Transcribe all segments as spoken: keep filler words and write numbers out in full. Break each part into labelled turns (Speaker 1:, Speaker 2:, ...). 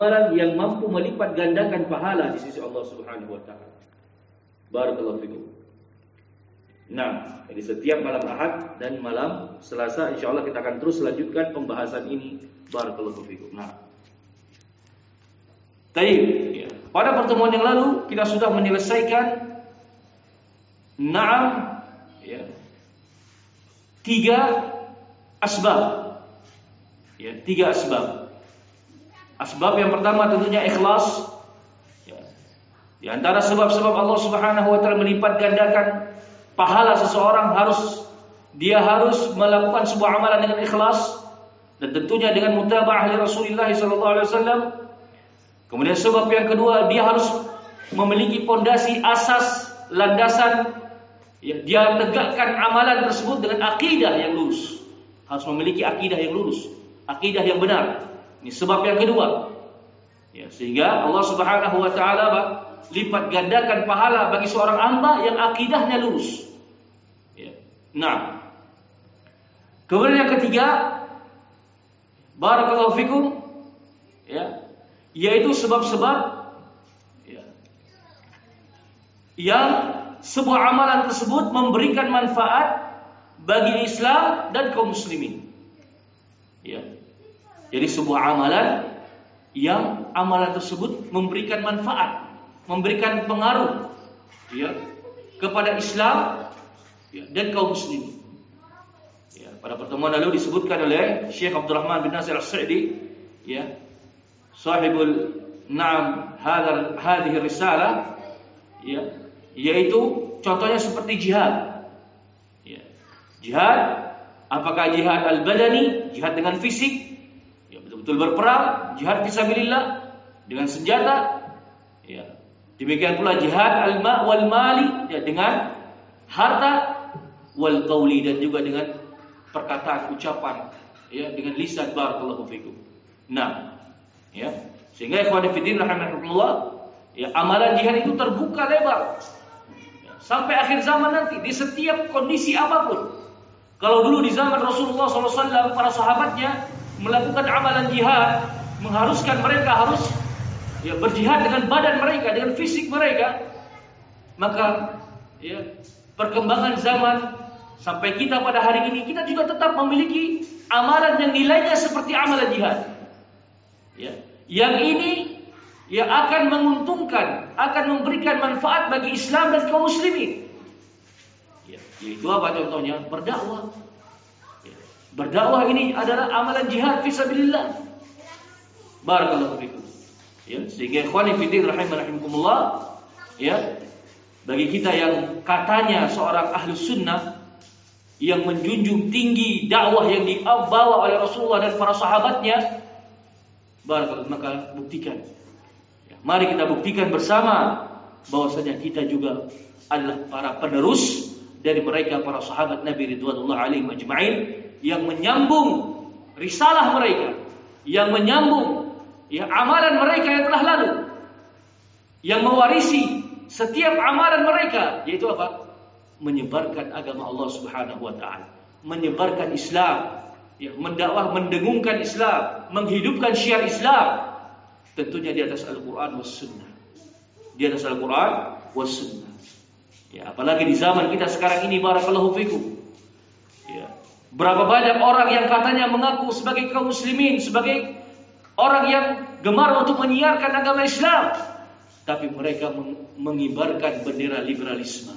Speaker 1: amalan yang mampu melipat gandakan pahala di sisi Allah Subhanahu wa taala. Barakallahu fikum. Nah, jadi setiap malam Ahad dan malam Selasa insyaallah kita akan terus lanjutkan pembahasan ini. Barakallahu fikum. Nah, Taib, ya. Pada pertemuan yang lalu kita sudah menyelesaikan Naam, ya, tiga asbab, ya, tiga asbab. Asbab yang pertama tentunya ikhlas. Ya. Di antara sebab-sebab Allah Subhanahu wa taala melipat gandakan pahala seseorang harus dia harus melakukan sebuah amalan dengan ikhlas dan tentunya dengan mutaba'ah li Rasulullah sallallahu alaihi wasallam. Kemudian sebab yang kedua, dia harus memiliki pondasi asas landasan, ya, dia tegakkan amalan tersebut dengan akidah yang lurus. Harus memiliki akidah yang lurus, akidah yang benar. Ini sebab yang kedua. Ya, sehingga Allah Subhanahu wa taala lipat gandakan pahala bagi seorang hamba yang akidahnya lurus. Ya. Nah, kemudian yang ketiga, barakallahu fikum, ya, yaitu sebab-sebab, ya, yang sebuah amalan tersebut memberikan manfaat bagi Islam dan kaum muslimin. Ya. Jadi sebuah amalan yang amalan tersebut memberikan manfaat, memberikan pengaruh, ya, kepada Islam, ya, dan kaum muslimin. Ya, pada pertemuan lalu disebutkan oleh Syekh Abdurrahman bin Nasir As-Sa'di, ya, sahibul Naam hadal hadhihi risalah, ya, yaitu contohnya seperti jihad. Ya. Jihad, apakah jihad al-badani, jihad dengan fisik, betul berperang, jihad fisabilillah dengan senjata, ya. Demikian pula jihad al-ma wal mali, ya, dengan harta, wal qauli, dan juga dengan perkataan, ucapan, ya, dengan lisan. Barakallahu fikum. Nah, ya, sehingga ikhwan fillah rahimakumullah, ya, amalan jihad itu terbuka lebar, ya, sampai akhir zaman nanti di setiap kondisi apapun. Kalau dulu di zaman Rasulullah shallallahu alaihi wasallam para sahabatnya melakukan amalan jihad, mengharuskan mereka harus, ya, berjihad dengan badan mereka, dengan fisik mereka, maka, ya, perkembangan zaman sampai kita pada hari ini, kita juga tetap memiliki amalan yang nilainya seperti amalan jihad, ya, yang ini, ya, akan menguntungkan, akan memberikan manfaat bagi Islam dan kaum muslimin, ya, yaitu apa contohnya? Berdakwah. Berdakwah ini adalah amalan jihad fisabilillah. Barakallahu fikum. Ya, sehingga ikhwani fillah rahimakumullah, ya, bagi kita yang katanya seorang ahli sunnah yang menjunjung tinggi dakwah yang dibawa oleh Rasulullah dan para sahabatnya, barakallahu, maka buktikan. Ya, mari kita buktikan bersama bahwasanya kita juga adalah para penerus dari mereka para sahabat Nabi ridwanullah alaihim ajma'in, yang menyambung risalah mereka, yang menyambung, ya, amalan mereka yang telah lalu, yang mewarisi setiap amalan mereka, yaitu apa? Menyebarkan agama Allah Subhanahu wa taala, menyebarkan Islam, ya, mendakwah, mendengungkan Islam, menghidupkan syiar Islam, tentunya di atas Al-Qur'an was sunnah. Di atas Al-Qur'an was sunnah. Ya, apalagi di zaman kita sekarang ini, barakallahu fikum. Ya. Berapa banyak orang yang katanya mengaku sebagai kaum muslimin, sebagai orang yang gemar untuk menyiarkan agama Islam, tapi mereka mengibarkan bendera liberalisme.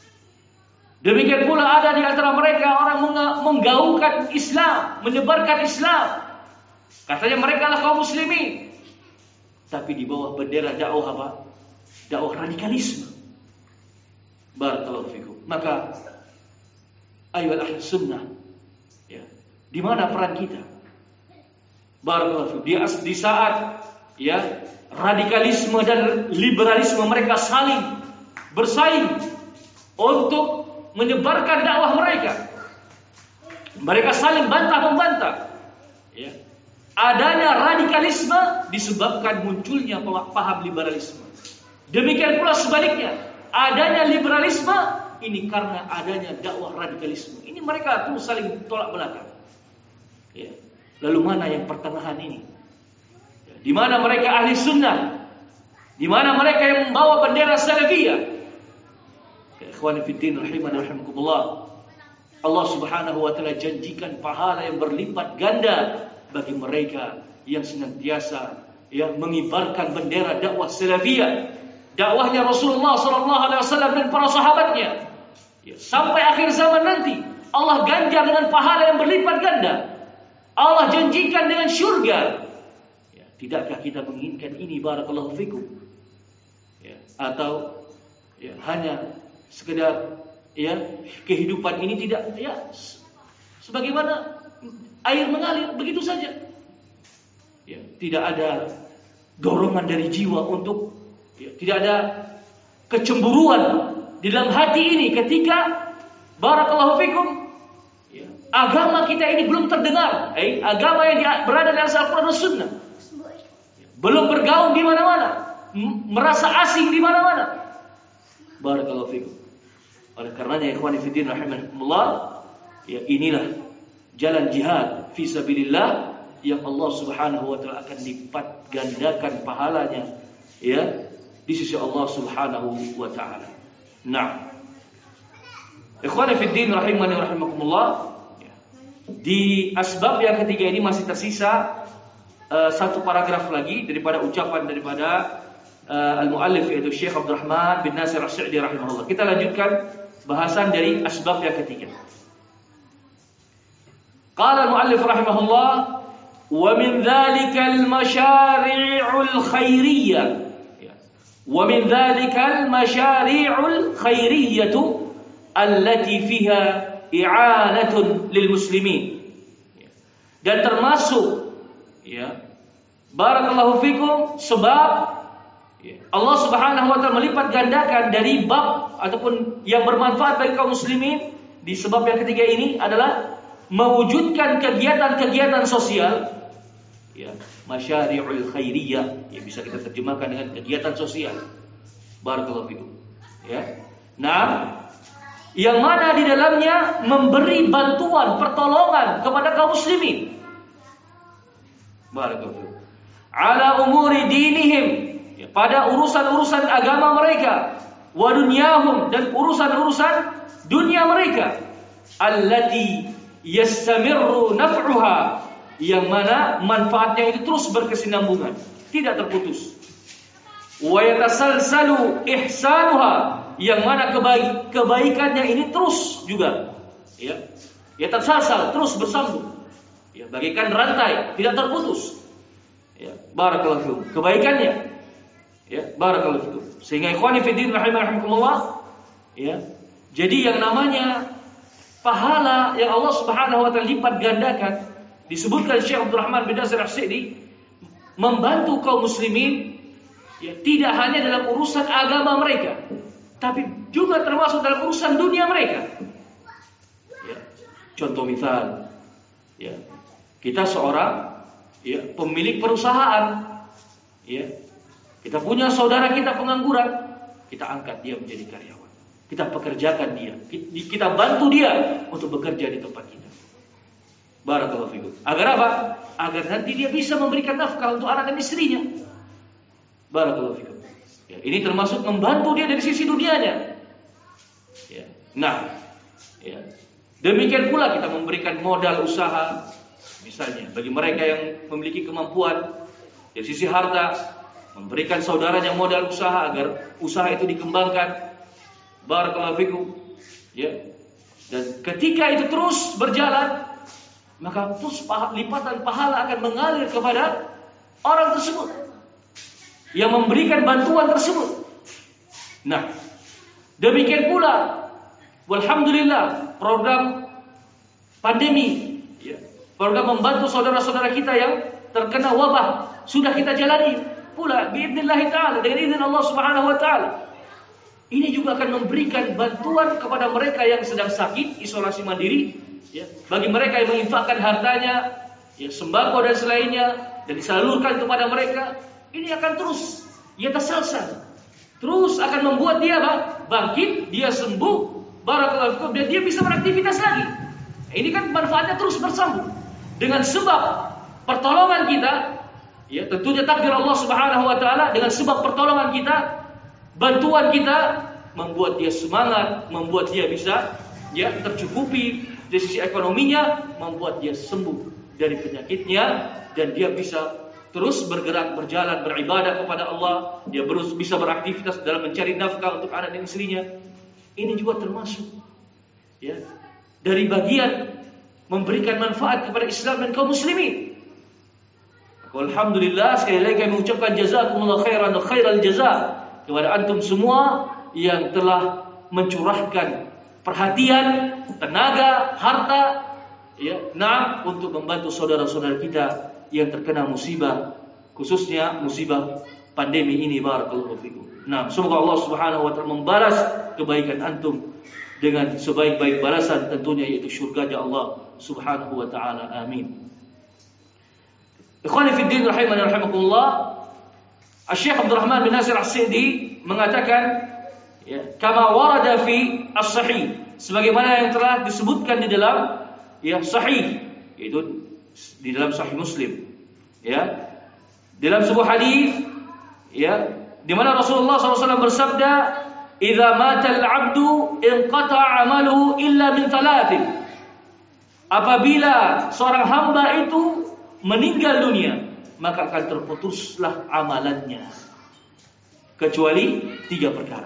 Speaker 1: Demikian pula ada di antara mereka orang menggaungkan Islam, menyebarkan Islam, katanya mereka adalah kaum muslimin, tapi di bawah bendera dakwah apa? Dakwah radikalisme. Barakallahu fikum. Maka ayo ahli sunnah, ya, di mana peran kita? Barakallahu fikum. Di, di saat, ya, radikalisme dan liberalisme mereka saling bersaing untuk menyebarkan dakwah mereka, mereka saling bantah-membantah, ya. Adanya radikalisme disebabkan munculnya paham liberalisme. Demikian pula sebaliknya, adanya liberalisme ini karena adanya dakwah radikalisme. Ini mereka tuh saling tolak belakang. Ya. Lalu mana yang pertengahan ini? Ya. di mana mereka ahli sunnah, di mana mereka yang membawa bendera salafiyah. Ikhwani fiddin rahimani rahimakumullah. Allah Subhanahu wa taala janjikan pahala yang berlipat ganda bagi mereka yang senantiasa ya mengibarkan bendera dakwah salafiyah, dakwahnya Rasulullah sallallahu alaihi wasallam dan para sahabatnya. Ya, sampai akhir zaman nanti Allah ganjar dengan pahala yang berlipat ganda. Allah janjikan dengan syurga. Ya, tidakkah kita menginginkan ini barakallahu fikum? Ya, atau ya, hanya sekedar ya kehidupan ini tidak ya sebagaimana air mengalir begitu saja. Ya, tidak ada dorongan dari jiwa untuk ya, tidak ada kecemburuan di dalam hati ini ketika barakallahu fikum ya, agama kita ini belum terdengar, eh, agama yang berada di atas Al-Quran dan Sunnah ya, belum bergaung di mana-mana, merasa asing di mana-mana. Barakallahu fikum. Oleh karenanya ikhwani fiddin rahimakumullah, ya inilah jalan jihad fi sabilillah yang Allah Subhanahu wa taala akan lipat gandakan pahalanya ya di sisi Allah Subhanahu wa taala. Nah, ikhwani fiddin rahimani rahimakumullah, di asbab yang ketiga ini masih tersisa uh, satu paragraf lagi daripada ucapan daripada uh, al-muallif yaitu Syekh Abdul Rahman bin Nasir As-Sa'di rahimahullah. Kita lanjutkan bahasan dari asbab yang ketiga. Qala al-muallif rahimahullah, wa min dhalika al-masyari'ul khairiyyah. Wa min dhalika al-masyari'ul khairiyyah allati fiha i'anatun lil muslimin. Dan termasuk ya barakallahu fikum sebab ya, Allah Subhanahu wa taala melipat gandakan dari bab ataupun yang bermanfaat bagi kaum muslimin di sebab yang ketiga ini adalah mewujudkan kegiatan-kegiatan sosial ya, masyari'ul khairiyah, ya bisa kita terjemahkan dengan kegiatan sosial. Barakallahu fikum. Ya. Nah, yang mana di dalamnya memberi bantuan, pertolongan kepada kaum muslimin. Barakallahu fikum. Ala umuri dinihim, ya, pada urusan-urusan agama mereka, wa dunyahum, dan urusan-urusan dunia mereka. Allati yastamirru naf'uha, yang mana manfaatnya itu terus berkesinambungan, tidak terputus. Wa yatasalsalu ihsanuha, yang mana kebaik, kebaikannya ini terus juga ya, yatasalsal, terus bersambung. Ya, bagaikan rantai, tidak terputus. Ya, barakallahu fikum. Kebaikannya ya, barakallahu fikum. Sehingga ikhwani fiddin rahimakumullah ya, jadi yang namanya pahala yang Allah Subhanahu wa taala lipat gandakan, disebutkan Syekh Abdul Rahman bin Nasir As-Sa'di, membantu kaum muslimin ya, tidak hanya dalam urusan agama mereka, tapi juga termasuk dalam urusan dunia mereka. Ya, contoh misal, ya, kita seorang ya, pemilik perusahaan, ya, kita punya saudara kita pengangguran, kita angkat dia menjadi karyawan, kita pekerjakan dia, kita bantu dia untuk bekerja di tempat kita. Barakallahu fikum. Agar apa? Agar nanti dia bisa memberikan nafkah untuk anak dan istrinya. Barakallahu fikum. Ya, ini termasuk membantu dia dari sisi dunianya. Ya. Nah, ya. Demikian pula kita memberikan modal usaha, misalnya bagi mereka yang memiliki kemampuan dari sisi harta, memberikan saudaranya modal usaha agar usaha itu dikembangkan. Barakallahu fikum. Ya. Dan ketika itu terus berjalan, maka terus lipatan pahala akan mengalir kepada orang tersebut yang memberikan bantuan tersebut. Nah, demikian pula walhamdulillah program pandemi ya, program membantu saudara-saudara kita yang terkena wabah sudah kita jalani pula biidznillah taala, dengan izin Allah Subhanahu wa taala. Ini juga akan memberikan bantuan kepada mereka yang sedang sakit, isolasi mandiri ya, bagi mereka yang menginfakkan hartanya ya, sembako dan selainnya, dan disalurkan kepada mereka. Ini akan terus ya tasalsal, terus akan membuat dia bangkit, dia sembuh, barakallahu fikum, dan dia bisa beraktivitas lagi. Ini kan manfaatnya terus bersambung dengan sebab pertolongan kita Ya, tentunya takdir Allah Subhanahu wa taala dengan sebab pertolongan kita, bantuan kita membuat dia semangat, membuat dia bisa ya tercukupi dari sisi ekonominya, membuat dia sembuh dari penyakitnya dan dia bisa terus bergerak, berjalan, beribadah kepada Allah, dia terus bisa beraktivitas dalam mencari nafkah untuk anak dan istrinya. Ini juga termasuk ya dari bagian memberikan manfaat kepada Islam dan kaum muslimin. Alhamdulillah, sekali lagi kami mengucapkan jazakumullah khairan khairal jaza kepada antum semua yang telah mencurahkan perhatian, tenaga, harta ya, nah untuk membantu saudara-saudara kita yang terkena musibah, khususnya musibah pandemi ini. Barakallahu fikum. Nah, semoga Allah Subhanahu wa taala membalas kebaikan antum dengan sebaik-baik balasan, tentunya yaitu surganya Allah Subhanahu wa taala. Amin. Ikhwani fi din rahimani rahimakumullah. Asy-Syaikh Abdul Rahman bin Nasir As-Sa'di mengatakan ya, kama warada fi as-sahih, sebagaimana yang telah disebutkan di dalam ya sahih, yaitu di dalam Sahih Muslim. Ya. Dalam sebuah hadis ya, di mana Rasulullah shallallahu alaihi wasallam bersabda, "Idza mata al-'abdu inqata'a 'amaluhu illa min thalathin." Apabila seorang hamba itu meninggal dunia, maka akan terputuslah amalannya kecuali tiga perkara.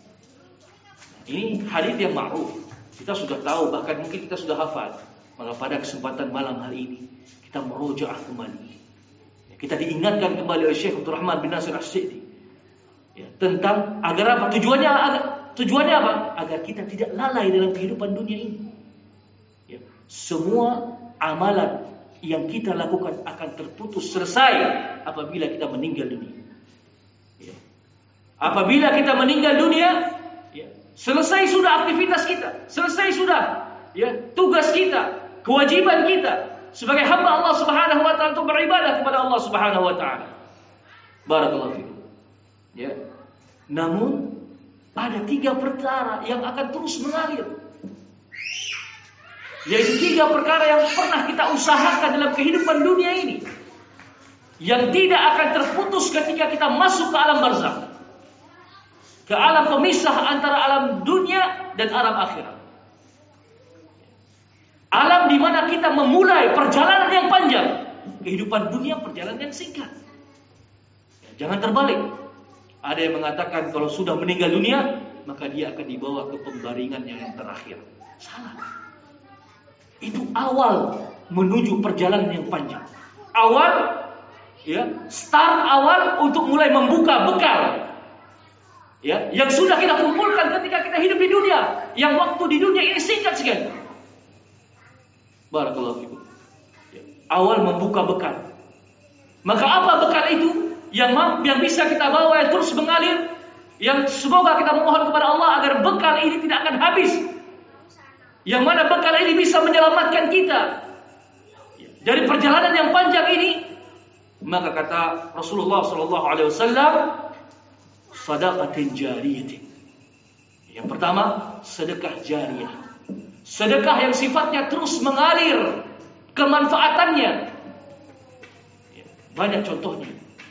Speaker 1: Ini hadis yang ma'ruf, kita sudah tahu, bahkan mungkin kita sudah hafal. Maka pada kesempatan malam hari ini kita merujaah kembali. Kita diingatkan kembali oleh Syekh Abdul Rahman bin Nasir As-Sa'di ya, tentang agar apa? Tujuannya agar, tujuannya apa? Agar kita tidak lalai dalam kehidupan dunia ini. Ya, semua amalan yang kita lakukan akan terputus selesai apabila kita meninggal dunia. Ya. Apabila kita meninggal dunia, ya, selesai sudah aktivitas kita, selesai sudah ya tugas kita, kewajiban kita sebagai hamba Allah Subhanahu wa taala untuk beribadah kepada Allah Subhanahu wa taala. Barakallahu fikum. Ya. Namun ada tiga perkara yang akan terus mengalir. Yaitu tiga perkara yang pernah kita usahakan dalam kehidupan dunia ini, yang tidak akan terputus ketika kita masuk ke alam barzakh, ke alam pemisah antara alam dunia dan alam akhirat. Alam di mana kita memulai perjalanan yang panjang. Kehidupan dunia perjalanan yang singkat. Ya, jangan terbalik. Ada yang mengatakan kalau sudah meninggal dunia, maka dia akan dibawa ke pembaringannya yang terakhir. Salah. Itu awal menuju perjalanan yang panjang. Awal, ya, start awal untuk mulai membuka bekal, ya, yang sudah kita kumpulkan ketika kita hidup di dunia, yang waktu di dunia ini singkat sekali. Barakallahu fikum. Ya, awal membuka bekal. Maka apa bekal itu yang yang bisa kita bawa yang terus mengalir, yang semoga kita memohon kepada Allah agar bekal ini tidak akan habis. Yang mana bekal ini bisa menyelamatkan kita dari perjalanan yang panjang ini. Maka kata Rasulullah sallallahu alaihi wasallam, sadaqatin jariyatin. Yang pertama, sedekah jariyah. Sedekah yang sifatnya terus mengalir kemanfaatannya. Banyak contohnya.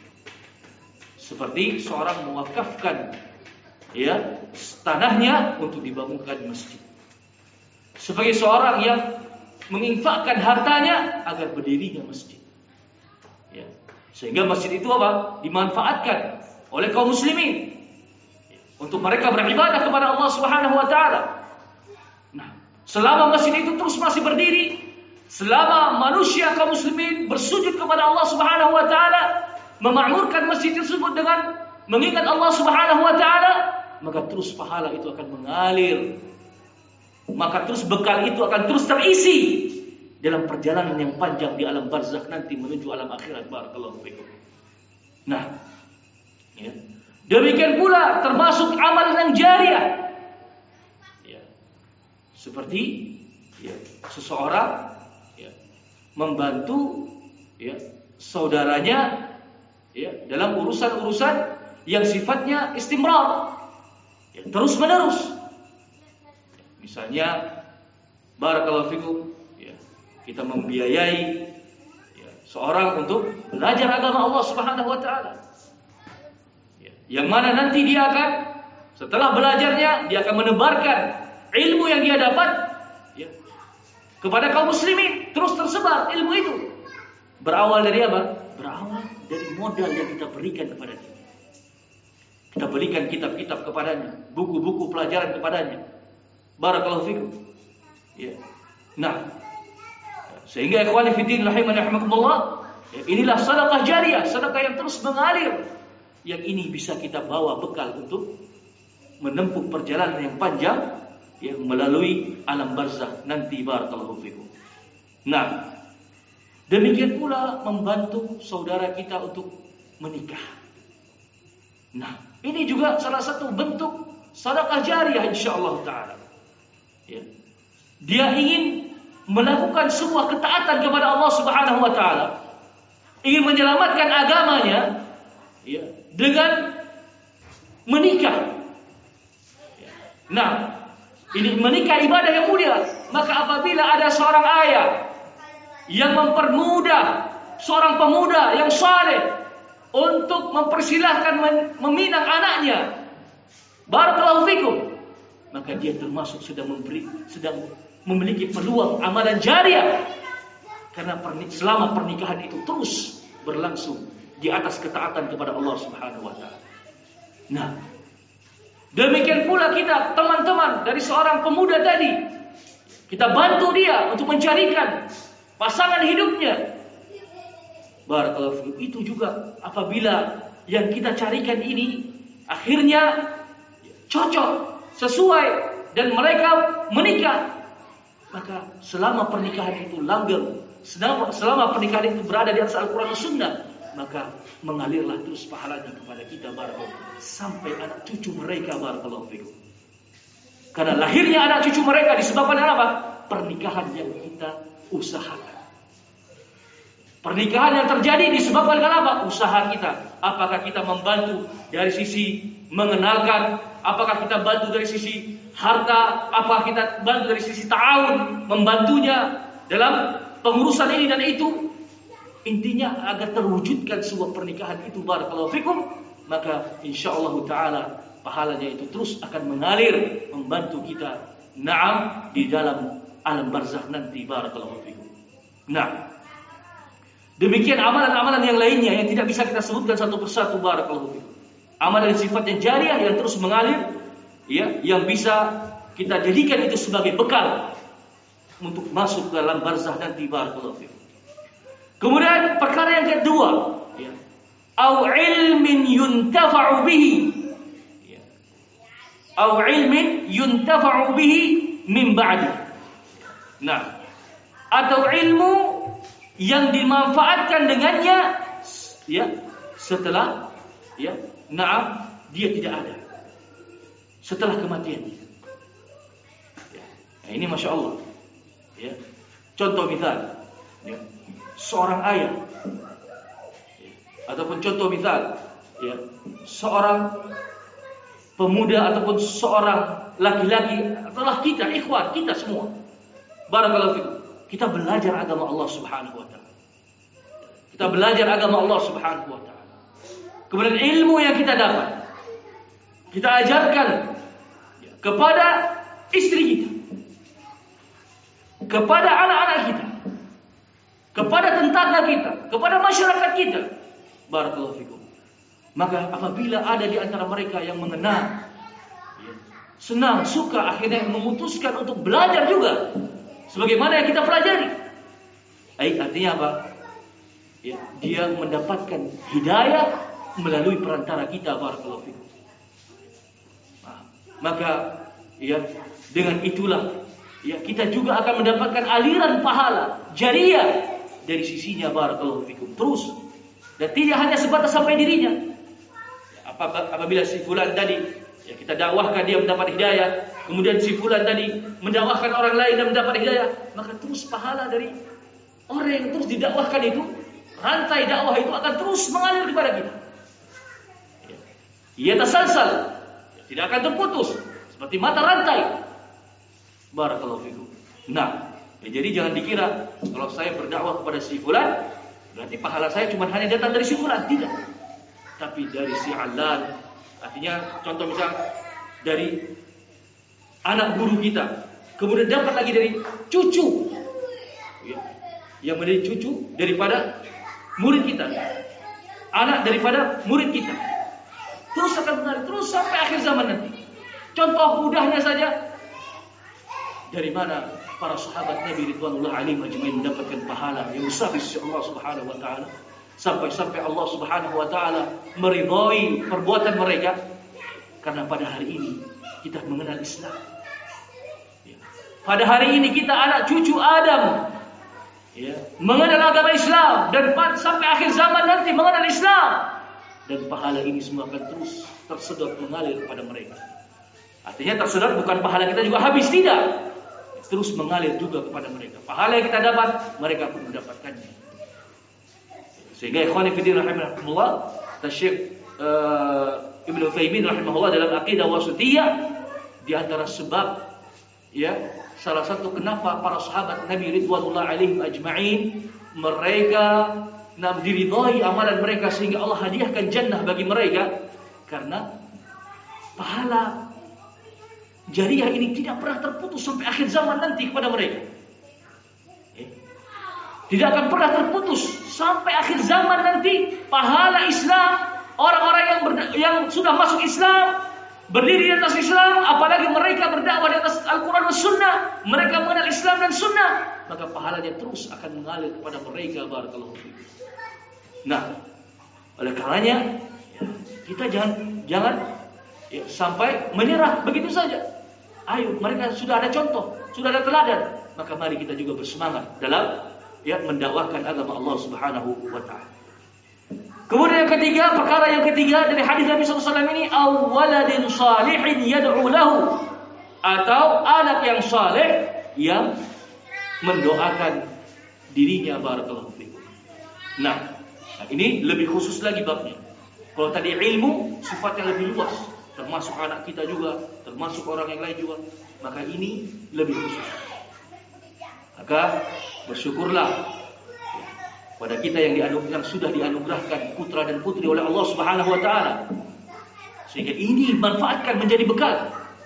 Speaker 1: Seperti seorang mewakafkan ya tanahnya untuk dibangunkan masjid. Sebagai seorang yang menginfakkan hartanya agar berdirinya masjid. Ya. Sehingga masjid itu apa? Dimanfaatkan oleh kaum muslimin untuk mereka beribadah kepada Allah Subhanahu wa taala. Nah, selama masjid itu terus masih berdiri, selama manusia kaum muslimin bersujud kepada Allah Subhanahu wa taala, memakmurkan masjid tersebut dengan mengingat Allah Subhanahu wa taala, maka terus pahala itu akan mengalir. Maka terus bekal itu akan terus terisi dalam perjalanan yang panjang di alam barzakh nanti menuju alam akhirat. Barakallahu fikum. Nah, ya. Demikian pula termasuk amal yang jariah. Ya. Seperti ya, seseorang ya, membantu ya, saudaranya ya, dalam urusan-urusan yang sifatnya istimrar, ya, terus menerus. Misalnya, barakallahu fikum, ya, kita membiayai ya, seorang untuk belajar agama Allah Subhanahu wa taala. Yang mana nanti dia akan setelah belajarnya dia akan menebarkan ilmu yang dia dapat ya, kepada kaum muslimin, terus tersebar ilmu itu. Berawal dari apa? Berawal dari modal yang kita berikan kepada dia. Kita berikan kitab-kitab kepadanya, buku-buku pelajaran kepadanya. Barakallahu fikum. Ya. Nah, sehingga ikhwani fi din rahimani rahimakumullah, ya, inilah sedekah jariyah, sedekah yang terus mengalir. Yang ini bisa kita bawa bekal untuk menempuh perjalanan yang panjang yang melalui alam barzakh nanti. Barakallahu fikum. Nah, demikian pula membantu saudara kita untuk menikah. Nah, ini juga salah satu bentuk sedekah jariyah insyaallah taala. Ya. Dia ingin melakukan sebuah ketaatan kepada Allah Subhanahu wa taala, ingin menyelamatkan agamanya ya, dengan menikah. Ya. Nah, ini menikah ibadah yang mulia. Maka apabila ada seorang ayah yang mempermudah seorang pemuda yang saleh untuk mempersilahkan meminang anaknya, barakallahu fikum, maka dia termasuk sedang memberi, sedang memiliki peluang amalan jariah. Karena pernik, selama pernikahan itu terus berlangsung di atas ketaatan kepada Allah Subhanahu wa taala. Nah, demikian pula kita teman-teman dari seorang pemuda tadi, kita bantu dia untuk mencarikan pasangan hidupnya. Barakallahu fikum. Itu juga apabila yang kita carikan ini akhirnya cocok, sesuai, dan mereka menikah, maka selama pernikahan itu langgeng, selama, selama pernikahan itu berada di atas Al-Quran dan Sunnah, maka mengalirlah terus pahalanya kepada kita barakallahu sampai anak cucu mereka barakallahu fikum. Karena lahirnya anak cucu mereka disebabkan apa? Pernikahan yang kita usahakan. Pernikahan yang terjadi disebabkan dengan apa? Usaha kita. Apakah kita membantu dari sisi mengenalkan, apakah kita bantu dari sisi harta, apakah kita bantu dari sisi ta'awun, membantunya dalam pengurusan ini dan itu. Intinya agar terwujudkan sebuah pernikahan itu barakallahu fikum, maka insyaallah taala pahalanya itu terus akan mengalir membantu kita na'am di dalam alam barzakh nanti barakallahu fikum. Nah, demikian amalan-amalan yang lainnya yang tidak bisa kita sebutkan satu persatu barakallahu fikum. Amalan sifatnya jariah yang terus mengalir ya, yang bisa kita jadikan itu sebagai bekal untuk masuk ke dalam barzakh nanti barakallahu fikum. Kemudian perkara yang kedua, ya, au ilmin yuntafa'u bihi, ya, au ilmin yuntafa'u bihi min ba'di. Nah, atau ilmu yang dimanfaatkan dengannya ya setelah ya na'am dia tidak ada, setelah kematiannya. Ya. Nah, ini masya Allah. Ya. Contoh misal, ya, seorang ayah, ya, ataupun contoh misal, ya, seorang pemuda ataupun seorang laki-laki, adalah kita, ikhwan, kita semua. Barakallahu fikum. Kita belajar agama Allah Subhanahu wa taala. Kita belajar agama Allah Subhanahu wa taala. Kemudian ilmu yang kita dapat kita ajarkan ya, kepada istri kita, kepada anak-anak kita, kepada tetangga kita, kepada masyarakat kita. Barakallahu fikum. Maka apabila ada di antara mereka yang mengenal, ya, senang, suka, akhirnya memutuskan untuk belajar juga sebagaimana yang kita pelajari, baik, artinya apa? Ya, dia mendapatkan hidayah melalui perantara kita. Barakallahu fikum. Nah, maka ya dengan itulah ya kita juga akan mendapatkan aliran pahala jariyah dari sisinya. Barakallahu fikum. Terus, dan tidak hanya sebatas sampai dirinya. Ya, apabila si fulan tadi ya kita dakwahkan dia mendapat hidayah, kemudian si fulan tadi mendakwahkan orang lain dan mendapat hidayah, maka terus pahala dari orang yang terus didakwahkan itu, rantai dakwah itu akan terus mengalir kepada kita. Ia tasalsal, tidak akan terputus seperti mata rantai. Barakallahu fikum. Nah, ya, jadi jangan dikira kalau saya berdakwah kepada si fulan, Berarti pahala saya cuma hanya datang dari si fulan, tidak. Tapi dari si Alan. Artinya contoh misal dari anak guru kita, kemudian dapat lagi dari cucu, ya, yang menjadi cucu daripada murid kita, anak daripada murid kita, terus akan mengalir terus sampai akhir zaman nanti. Contoh mudahnya saja, dari mana para sahabat Nabi Ridwanullah alaihim ajmain mendapatkan pahala yang besar di sisi Allah Subhanahu wa taala, sampai-sampai Allah Subhanahu wa taala meridhai perbuatan mereka karena pada hari ini kita mengenal Islam. Ya. Pada hari ini kita anak cucu Adam, ya, mengenal agama Islam, dan sampai akhir zaman nanti mengenal Islam, dan pahala ini semua akan terus tersedot mengalir kepada mereka. Artinya tersedot bukan pahala kita juga habis, tidak, terus mengalir juga kepada mereka. Pahala yang kita dapat, mereka pun mendapatkannya. Sehingga ikhwani fillah rahimahumullah, Syekh uh, Ibnu Utsaimin rahimahullah dalam Aqidah Wasithiyah, di antara sebab, ya, salah satu kenapa para sahabat Nabi Ridwanullah alaihim ajma'in mereka nam diridhai amalan mereka sehingga Allah hadiahkan jannah bagi mereka, karena pahala jariah ini tidak pernah terputus sampai akhir zaman nanti kepada mereka. Tidak akan pernah terputus sampai akhir zaman nanti. Pahala Islam, orang-orang yang berda- yang sudah masuk Islam, berdiri di atas Islam, apalagi mereka berdakwah di atas Al-Quran dan Sunnah, mereka mengenal Islam dan Sunnah, maka pahalanya terus akan mengalir kepada mereka. Barakallahu fiikum. Nah, oleh karenanya kita jangan jangan ya, sampai menyerah begitu saja. Ayo, mereka sudah ada contoh, sudah ada teladan, maka mari kita juga bersemangat dalam ya mendakwahkan agama Allah Subhanahu wa taala. Kemudian yang ketiga, perkara yang ketiga dari hadis Nabi sallallahu alaihi wasallam ini, awaladin salihin yad'u lahu, atau anak yang saleh yang mendoakan dirinya. Barakallahu fiikum. Nah, ini lebih khusus lagi babnya. Kalau tadi ilmu sifatnya lebih luas, termasuk anak kita juga, termasuk orang yang lain juga, maka ini lebih khusus. Maka bersyukurlah pada kita yang, dianu, yang sudah dianugerahkan putra dan putri oleh Allah Subhanahu wa taala, sehingga ini manfaatkan menjadi bekal.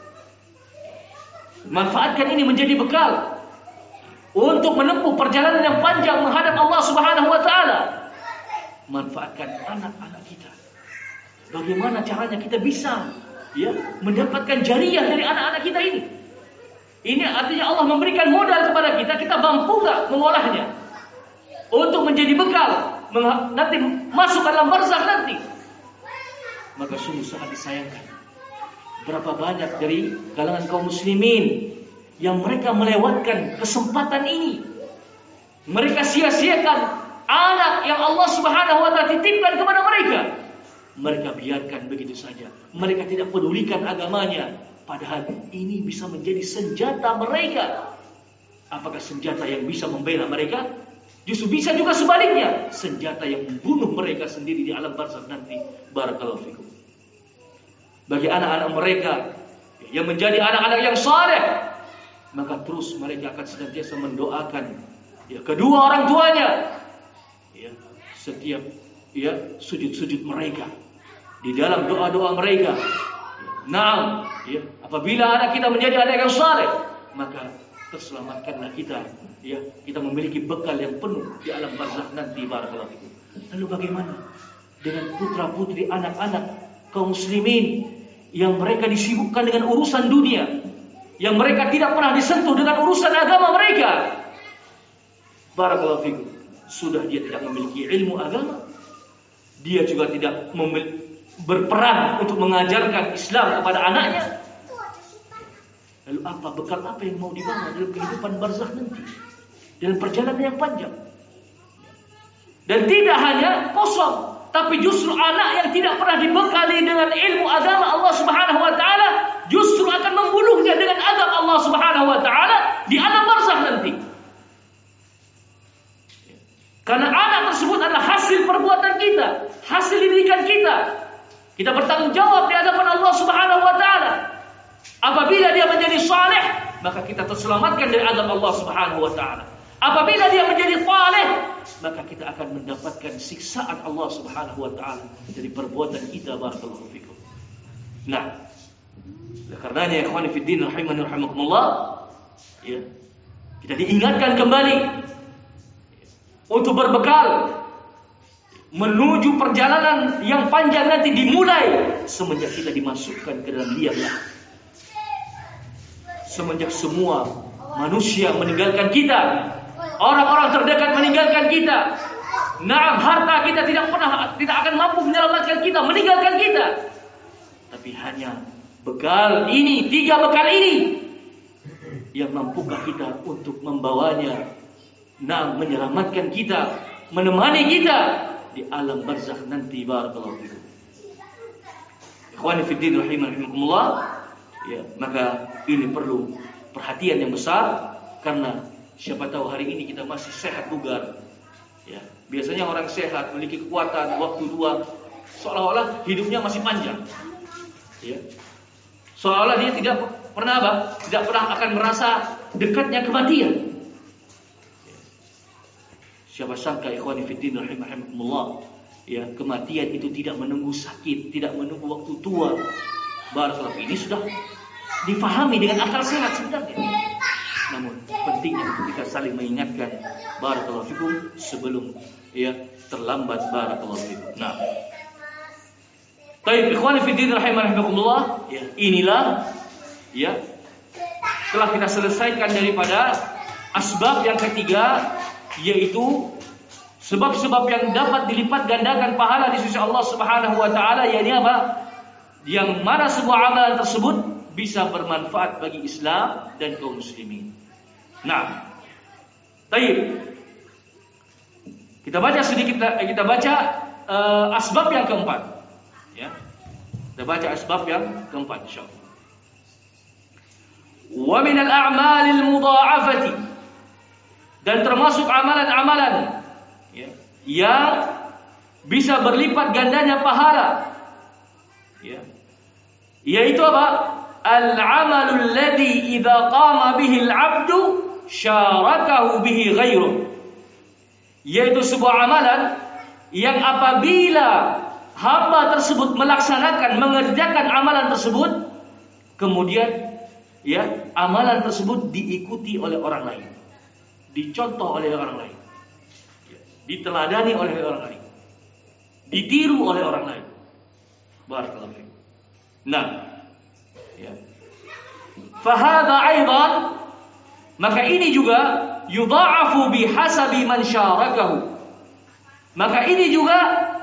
Speaker 1: Manfaatkan ini menjadi bekal untuk menempuh perjalanan yang panjang menghadap Allah Subhanahu wa taala. Manfaatkan anak-anak kita. Bagaimana caranya kita bisa ya mendapatkan jariah dari anak-anak kita ini? Ini artinya Allah memberikan modal kepada kita, kita mampu gak mengolahnya untuk menjadi bekal nanti masuk ke dalam barzakh nanti. Maka sungguh sangat disayangkan berapa banyak dari kalangan kaum muslimin yang mereka melewatkan kesempatan ini. Mereka sia-siakan anak yang Allah Subhanahu wa taala titipkan kepada mereka. Mereka biarkan begitu saja. Mereka tidak pedulikan agamanya. Padahal ini bisa menjadi senjata mereka. Apakah senjata yang bisa membela mereka? Justru bisa juga sebaliknya, senjata yang membunuh mereka sendiri di alam barzakh nanti. Barakallahu fikum. Bagi anak-anak mereka yang menjadi anak-anak yang saleh, maka terus mereka akan senantiasa mendoakan ya kedua orang tuanya. Ya, setiap ya sujud-sujud mereka, di dalam doa-doa mereka. Naam, ya, apabila anak kita menjadi anak yang saleh, maka terselamatkanlah kita, ya, kita memiliki bekal yang penuh di alam barzakh nanti. Barakallahu fikum. Lalu bagaimana dengan putra-putri anak-anak kaum muslimin yang mereka disibukkan dengan urusan dunia, yang mereka tidak pernah disentuh dengan urusan agama mereka? Barakallahu fikum. Sudah dia tidak memiliki ilmu agama, dia juga tidak memiliki berperan untuk mengajarkan Islam kepada anaknya. Lalu apa bekal apa yang mau dibawa dalam kehidupan barzakh nanti, dalam perjalanan yang panjang? Dan tidak hanya kosong, tapi justru anak yang tidak pernah dibekali dengan ilmu agama Allah Subhanahu wa taala justru akan membunuhnya dengan azab Allah Subhanahu wa taala di alam barzakh nanti. Karena anak tersebut adalah hasil perbuatan kita, hasil didikan kita. Kita bertanggung jawab di hadapan Allah Subhanahu wa taala. Apabila dia menjadi saleh, maka kita terselamatkan dari azab Allah Subhanahu wa taala. Apabila dia menjadi saleh, maka kita akan mendapatkan siksaan Allah Subhanahu wa taala dari perbuatan kita. Barakallahu fikum. Nah, karenanya ya ikhwani fid din rahimani rahimakumullah, ya, kita diingatkan kembali untuk berbekal menuju perjalanan yang panjang nanti dimulai semenjak kita dimasukkan ke dalam liang lahat. Semenjak semua manusia meninggalkan kita, orang-orang terdekat meninggalkan kita. Naam, harta kita tidak pernah tidak akan mampu menyelamatkan kita, meninggalkan kita. Tapi hanya bekal ini, tiga bekal ini yang mampukah kita untuk membawanya, naam, menyelamatkan kita, menemani kita di alam barzakh nanti. Barakallahu fikum. Ikhwani fid din rahimakumullah, ya, maka ini perlu perhatian yang besar, karena siapa tahu hari ini kita masih sehat bugar. Ya, biasanya orang sehat memiliki kekuatan waktu dua, seolah-olah hidupnya masih panjang. Ya. Seolah-olah dia tidak pernah apa? Tidak pernah akan merasa dekatnya kematian. Ya. Siapa sangka ikhwani fiddin rahimakumullah, ya, kematian itu tidak menunggu sakit, tidak menunggu waktu tua. Barakallahu, ini sudah difahami dengan akal sehat sebenarnya. Namun pentingnya untuk kita saling mengingatkan, barakallahu fikum, sebelum ya terlambat. Barakallahu fikum. Nah, baik ikhwani fiddin rahimakumullah, ya, inilah ya telah kita selesaikan daripada asbab yang ketiga, yaitu sebab-sebab yang dapat dilipat gandakan pahala di sisi Allah Subhanahu wa taala, yakni apa? Yang mana sebuah amalan tersebut bisa bermanfaat bagi Islam dan kaum muslimin. Nah, baik. Kita baca sedikit, kita baca uh, asbab yang keempat. Ya. Kita baca asbab yang keempat insyaallah. Wa min al-a'mal al-mudha'afati, dan termasuk amalan-amalan ya, yang bisa berlipat gandanya pahala. Ya. Yaitu apa? Al-'amalul ladzi idza qama bihi al-'abdu syarakahu bihi ghairuh. Yaitu sebuah amalan yang apabila hamba tersebut melaksanakan, mengerjakan amalan tersebut, kemudian ya, amalan tersebut diikuti oleh orang lain, dicontoh oleh orang lain, ya, diteladani oleh orang lain, ditiru oleh orang lain. Barakallahu fiik. Nah, ya. Fahadha aidan, maka ini juga yudha'afu bihasabi man syarakahu. Maka ini juga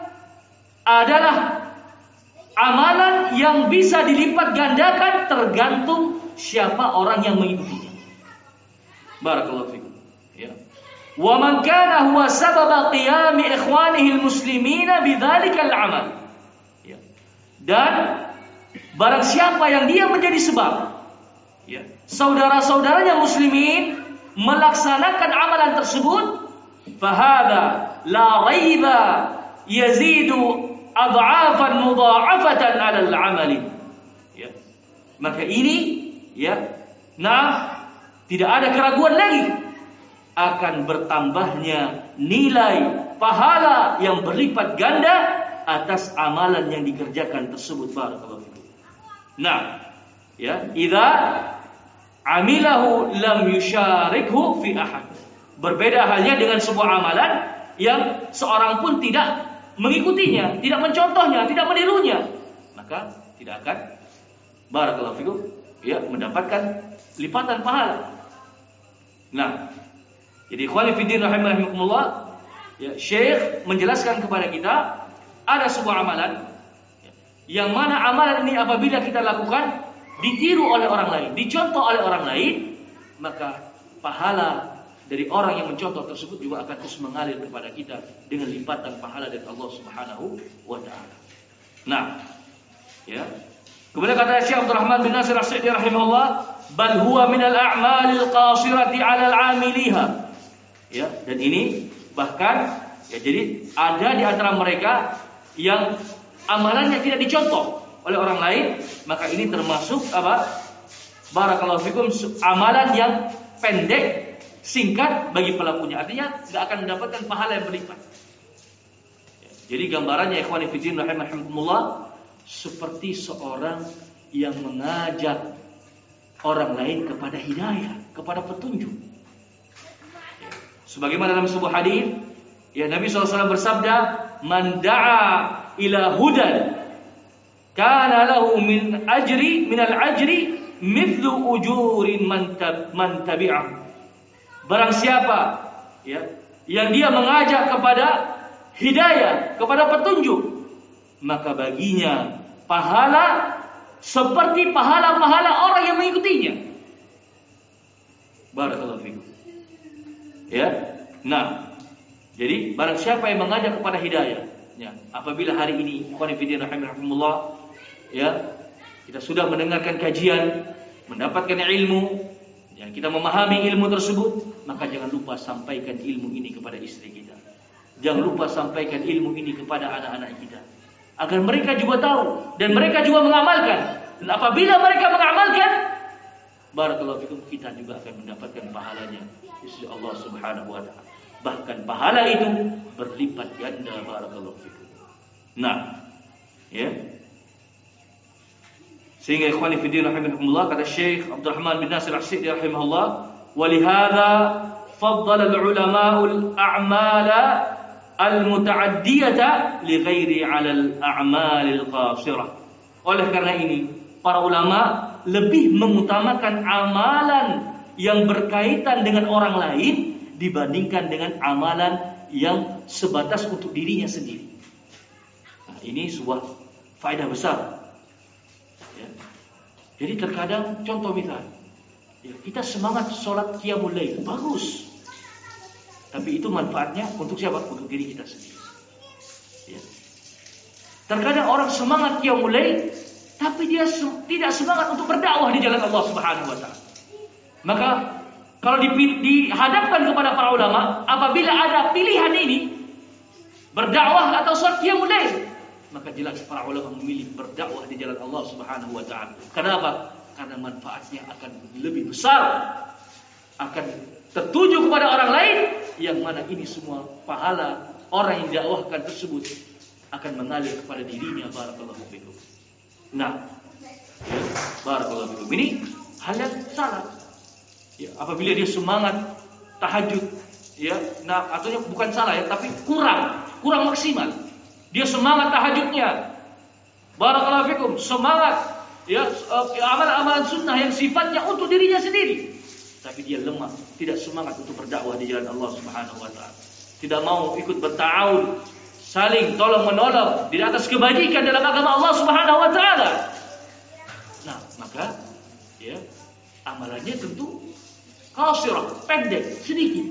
Speaker 1: adalah amalan yang bisa dilipat gandakan tergantung siapa orang yang mengikutinya. Barakallahu fikum. Ya. Wa man kana huwa sababa qiyami ikhwanihi almuslimina bidzalikal amal. Ya. Dan barang siapa yang dia menjadi sebab, ya, saudara-saudaranya muslimin melaksanakan amalan tersebut, fahada la raiba yazidu adhafan mudha'afatan 'ala al-'amali. Ya. Maka ini, ya, nah, tidak ada keraguan lagi akan bertambahnya nilai pahala yang berlipat ganda atas amalan yang dikerjakan tersebut. Barakallahu fikum. Nah, ya, idza amilahu lam yusyarikhu fi ahad. Berbeda halnya dengan sebuah amalan yang seorang pun tidak mengikutinya, tidak mencontohnya, tidak menirunya, maka tidak akan, barakallahu fikum, ya, mendapatkan lipatan pahala. Nah, jadi ikhwani fiddin rahimakumullah, ya, Syekh menjelaskan kepada kita ada sebuah amalan yang mana amalan ini apabila kita lakukan ditiru oleh orang lain, dicontoh oleh orang lain, maka pahala dari orang yang mencontoh tersebut juga akan terus mengalir kepada kita dengan lipatan pahala dari Allah Subhanahu wa taala. Nah, ya. Kemudian kata Syekh Abdul Rahman bin Nasir As-Sa'di rahimahullah, bal huwa minal a'malil qasirati 'ala al-'amiliha. Ya, dan ini bahkan, ya, jadi ada di antara mereka yang amalannya tidak dicontoh oleh orang lain, maka ini termasuk apa? Barakallahu fikum, amalan yang pendek singkat bagi pelakunya. Artinya nggak akan mendapatkan pahala yang berlipat. Jadi gambarannya ikhwani fillah rahimakumullah seperti seorang yang mengajak orang lain kepada hidayah, kepada petunjuk. Sebagaimana dalam sebuah hadis, ya Nabi shallallahu alaihi wasallam bersabda, "Man da'a ila hudan, kana lahu min ajri min al-ajri mithlu ujurin man tab, man tabi'ah." Barang siapa ya yang dia mengajak kepada hidayah, kepada petunjuk, maka baginya pahala seperti pahala-pahala orang yang mengikutinya. Barakallahu fikum. Ya. Nah, jadi barang siapa yang mengajak kepada hidayah, ya, apabila hari ini ikhwan fillah rahimakumullah, ya, kita sudah mendengarkan kajian, mendapatkan ilmu, ya, kita memahami ilmu tersebut, maka jangan lupa sampaikan ilmu ini kepada istri kita. Jangan lupa sampaikan ilmu ini kepada anak-anak kita, agar mereka juga tahu dan mereka juga mengamalkan. Dan apabila mereka mengamalkan, barakallahu fikum, kita juga akan mendapatkan pahalanya di sisi Allah Subhanahu wa taala. Bahkan pahala itu berlipat ganda, barakallahu fikum. Nah, ya. Sehingga ikhwani fi din rahimahumullah, kata Syekh Abdurrahman bin Nasir As-Sa'di rahimahullah, "Wa li hadza faddala al-ulama'u al-a'mala al-muta'addiyata li ghairi 'ala al-a'mal al-qasirah." Oleh karena ini, para ulama lebih mengutamakan amalan yang berkaitan dengan orang lain dibandingkan dengan amalan yang sebatas untuk dirinya sendiri. Nah, ini sebuah faedah besar. Ya. Jadi terkadang contoh misal, ya, kita semangat sholat qiyamul lail, bagus. Tapi itu manfaatnya untuk siapa? Untuk diri kita sendiri. Ya. Terkadang orang semangat qiyamul lail, tapi dia se- tidak semangat untuk berdakwah di jalan Allah Subhanahu wa taala. Maka kalau dipil- dihadapkan kepada para ulama, apabila ada pilihan ini, berdakwah atau sholat qiyamul lail, maka jelas para ulama memilih berdakwah di jalan Allah Subhanahu wa taala. Kenapa? Karena manfaatnya akan lebih besar, akan tertuju kepada orang lain, yang mana ini semua pahala orang yang didakwahkan tersebut akan mengalir kepada dirinya. Barakallahu fikum. Nah, ya, barakallahu fikum. Ini hal yang salah. Ya, apabila dia semangat tahajud, ya, nah, artinya bukan salah ya, tapi kurang, kurang maksimal. Dia semangat tahajudnya, barakallahu fikum, semangat, ya, amalan-amalan sunnah yang sifatnya untuk dirinya sendiri, tapi dia lemah, tidak semangat untuk berdakwah di jalan Allah Subhanahu wa taala. Tidak mau ikut berta'awun, saling tolong menolong di atas kebajikan dalam agama Allah Subhanahu wa taala. Nah, maka ya, amalannya tentu qasirah, pendek, sedikit.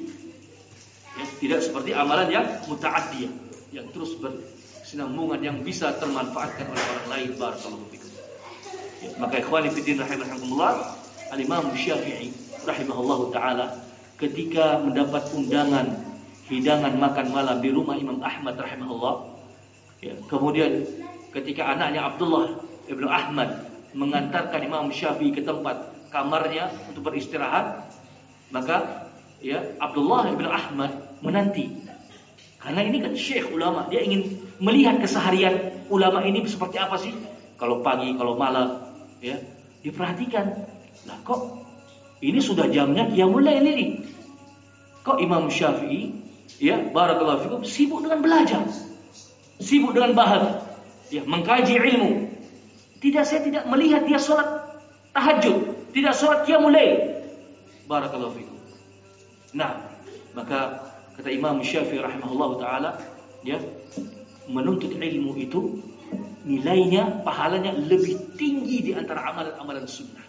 Speaker 1: Ya, tidak seperti amalan yang muta'addiyah, yang terus bersinambungan, yang bisa termanfaatkan oleh orang lain. Barakallahu fikum. Ya, maka ikhwani fi din rahimakumullah, Al-Imam Syafi'i rahimahullahu taala ketika mendapat undangan hidangan makan malam di rumah Imam Ahmad rahimahullah, ya, kemudian ketika anaknya Abdullah ibnu Ahmad mengantarkan Imam Syafi'i ke tempat kamarnya untuk beristirahat, maka ya Abdullah ibnu Ahmad menanti, karena ini kan syekh ulama, dia ingin melihat keseharian ulama ini seperti apa sih, kalau pagi, kalau malam, ya, diperhatikan. Nah, kok ini sudah jamnya qiyamul lail ini, kok Imam Syafi'i, ya, barakallahu fikum, sibuk dengan belajar, sibuk dengan bahas, ya, mengkaji ilmu. Tidak, saya tidak melihat dia sholat tahajud, tidak sholat qiyamul lail. Barakallahu fikum. Nah, maka kata Imam Syafi'i rahimahullahu taala, ya, menuntut ilmu itu nilainya, pahalanya lebih tinggi di antara amalan-amalan sunnah.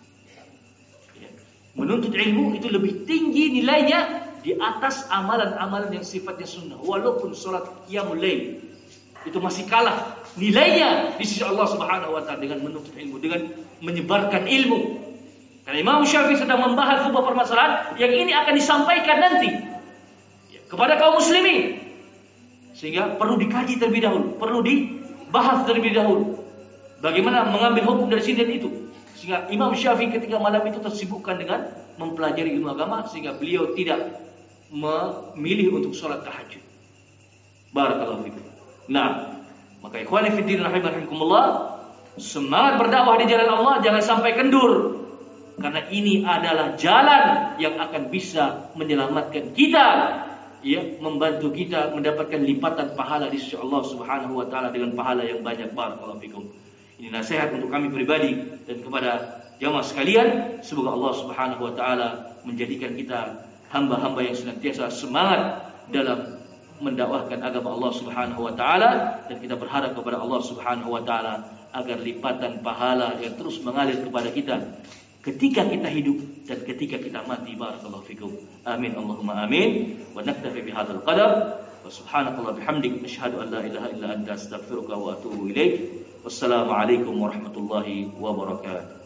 Speaker 1: Ya. Menuntut ilmu itu lebih tinggi nilainya di atas amalan-amalan yang sifatnya sunnah. Walaupun sholat qiyamul lail itu masih kalah nilainya di sisi Allah Subhanahu wa taala dengan menuntut ilmu, dengan menyebarkan ilmu. Karena Imam Syafi'i sedang membahas sebuah permasalahan yang ini akan disampaikan nanti, ya, kepada kaum muslimin, sehingga perlu dikaji terlebih dahulu, perlu dibahas terlebih dahulu. Bagaimana mengambil hukum dari sini dan itu. Sehingga Imam Syafi'i ketika malam itu tersibukkan dengan mempelajari ilmu agama, sehingga beliau tidak memilih untuk sholat tahajud. Barakallahu fikum. Nah, maka ikhwani fiddin rahimakumullah, semangat berdakwah di jalan Allah jangan sampai kendur. Karena ini adalah jalan yang akan bisa menyelamatkan kita, ya, membantu kita mendapatkan lipatan pahala di sisi Allah Subhanahu wa taala dengan pahala yang banyak. Barakallahu fikum. Ini nasihat untuk kami pribadi dan kepada jamaah sekalian. Semoga Allah Subhanahu wa taala menjadikan kita hamba-hamba yang senantiasa semangat dalam mendakwahkan agama Allah Subhanahu wa taala, dan kita berharap kepada Allah Subhanahu wa taala agar lipatan pahala yang terus mengalir kepada kita ketika kita hidup dan ketika kita mati. Barakallahu fikum. Amin Allahumma amin. Wa naktafi bihadzal qadar. Wa subhanakallah bihamdik asyhadu an la ilaha illa anta astaghfiruka wa atubu ilaik. Wassalamu alaikum warahmatullahi wabarakatuh.